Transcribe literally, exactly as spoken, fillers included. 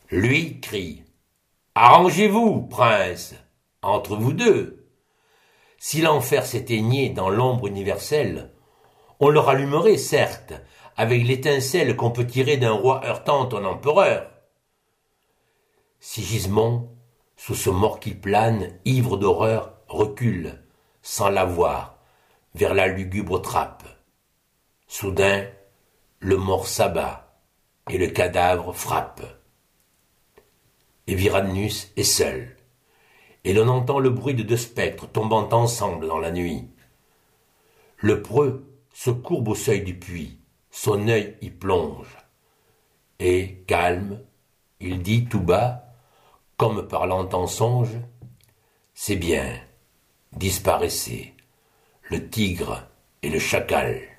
Lui crie: Arrangez-vous, prince, entre vous deux. Si l'enfer s'éteignait dans l'ombre universelle, on le rallumerait, certes, avec l'étincelle qu'on peut tirer d'un roi heurtant un empereur. Sigismond, sous ce mort qui plane, ivre d'horreur, recule, sans la voir, vers la lugubre trappe. Soudain, le mort s'abat, et le cadavre frappe. Et Viradnus est seul, et l'on entend le bruit de deux spectres tombant ensemble dans la nuit. Le preux se courbe au seuil du puits, son œil y plonge, et, calme, il dit tout bas, comme parlant en songe: C'est bien, disparaissez, le tigre et le chacal.